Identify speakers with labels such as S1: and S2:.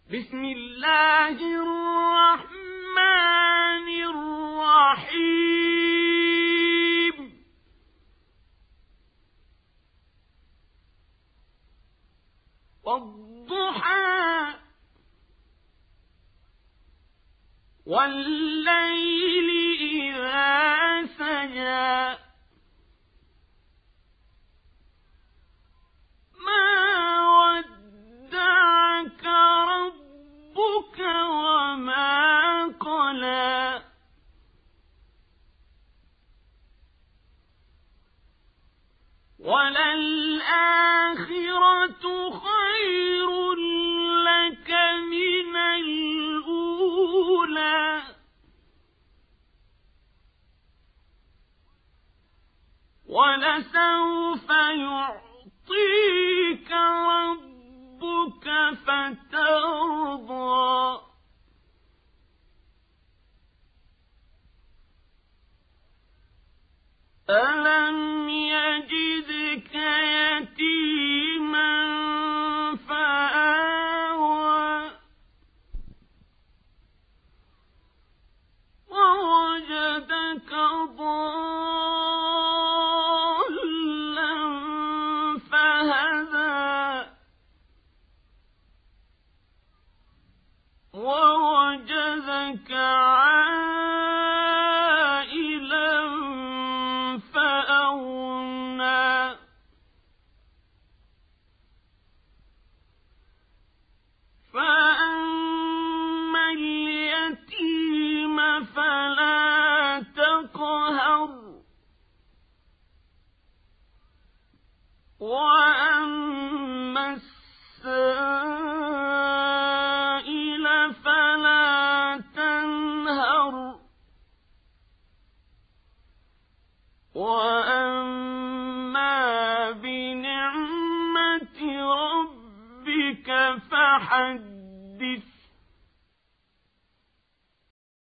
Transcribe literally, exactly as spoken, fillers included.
S1: بسم الله الرحمن الرحيم والضحى والليل إذا سجى ما ودعك ربك وما قلى وللآخرة خير لك من الأولى ولسوف يعطيك ربك فترضى ألم يجدك يتيما فآوى ووجدك ضالا فهدى ووجدك عائلا فأغنى فأما اليتيم فلا تقهر وأما السائل فلا تنهر وأما بنعمة ربك فحدث